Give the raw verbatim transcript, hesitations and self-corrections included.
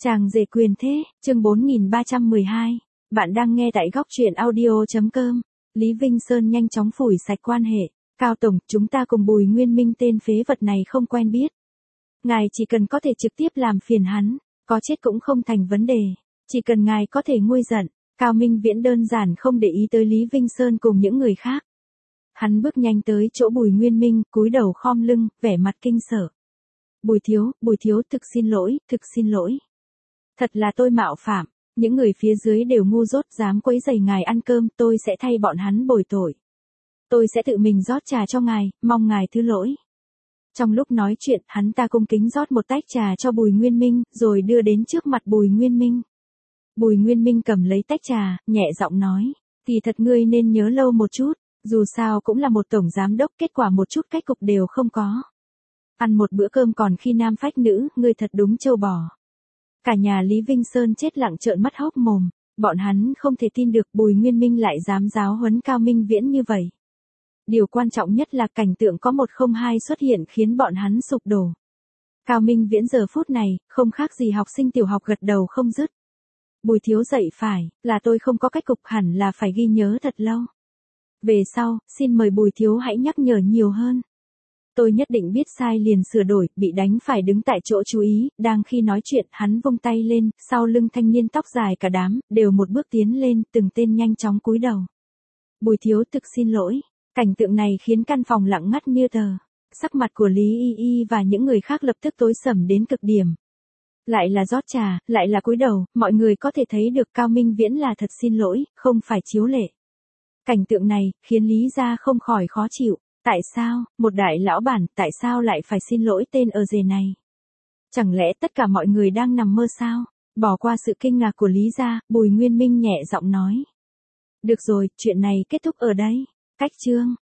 Chàng rể quyền thế, chương bốn nghìn ba trăm mười hai. Bạn đang nghe tại góc truyện audio.com. Lý Vinh Sơn nhanh chóng phủi sạch quan hệ. Cao Tổng, chúng ta cùng Bùi Nguyên Minh tên phế vật này không quen biết. Ngài chỉ cần có thể trực tiếp làm phiền hắn, có chết cũng không thành vấn đề. Chỉ cần ngài có thể nguôi giận. Cao Minh Viễn đơn giản không để ý tới Lý Vinh Sơn cùng những người khác. Hắn bước nhanh tới chỗ Bùi Nguyên Minh, cúi đầu khom lưng, vẻ mặt kinh sợ. Bùi thiếu, Bùi thiếu thực xin lỗi, thực xin lỗi. Thật là tôi mạo phạm, những người phía dưới đều ngu dốt dám quấy rầy ngài ăn cơm, tôi sẽ thay bọn hắn bồi tội. Tôi sẽ tự mình rót trà cho ngài, mong ngài thứ lỗi. Trong lúc nói chuyện, hắn ta cung kính rót một tách trà cho Bùi Nguyên Minh, rồi đưa đến trước mặt Bùi Nguyên Minh. Bùi Nguyên Minh cầm lấy tách trà, nhẹ giọng nói, thì thật ngươi nên nhớ lâu một chút, dù sao cũng là một tổng giám đốc, kết quả một chút cách cục đều không có. Ăn một bữa cơm còn khi nam phách nữ, ngươi thật đúng trâu bò. Cả nhà Lý Vinh Sơn chết lặng trợn mắt hốc mồm, bọn hắn không thể tin được Bùi Nguyên Minh lại dám giáo huấn Cao Minh Viễn như vậy. Điều quan trọng nhất là cảnh tượng có một không hai xuất hiện khiến bọn hắn sụp đổ. Cao Minh Viễn giờ phút này, không khác gì học sinh tiểu học gật đầu không dứt. Bùi thiếu dậy phải, là tôi không có cách cục, hẳn là phải ghi nhớ thật lâu. Về sau, xin mời Bùi thiếu hãy nhắc nhở nhiều hơn. Tôi nhất định biết sai liền sửa đổi, bị đánh phải đứng tại chỗ chú ý, đang khi nói chuyện, hắn vung tay lên, sau lưng thanh niên tóc dài cả đám, đều một bước tiến lên, từng tên nhanh chóng cúi đầu. Bùi thiếu thực xin lỗi, cảnh tượng này khiến căn phòng lặng ngắt như tờ. Sắc mặt của Lý Y Y và những người khác lập tức tối sầm đến cực điểm. Lại là rót trà, lại là cúi đầu, mọi người có thể thấy được Cao Minh Viễn là thật xin lỗi, không phải chiếu lệ. Cảnh tượng này, khiến Lý gia không khỏi khó chịu. Tại sao, một đại lão bản, tại sao lại phải xin lỗi tên ở rể này? Chẳng lẽ tất cả mọi người đang nằm mơ sao? Bỏ qua sự kinh ngạc của Lý gia, Bùi Nguyên Minh nhẹ giọng nói. Được rồi, chuyện này kết thúc ở đây. Cách chương.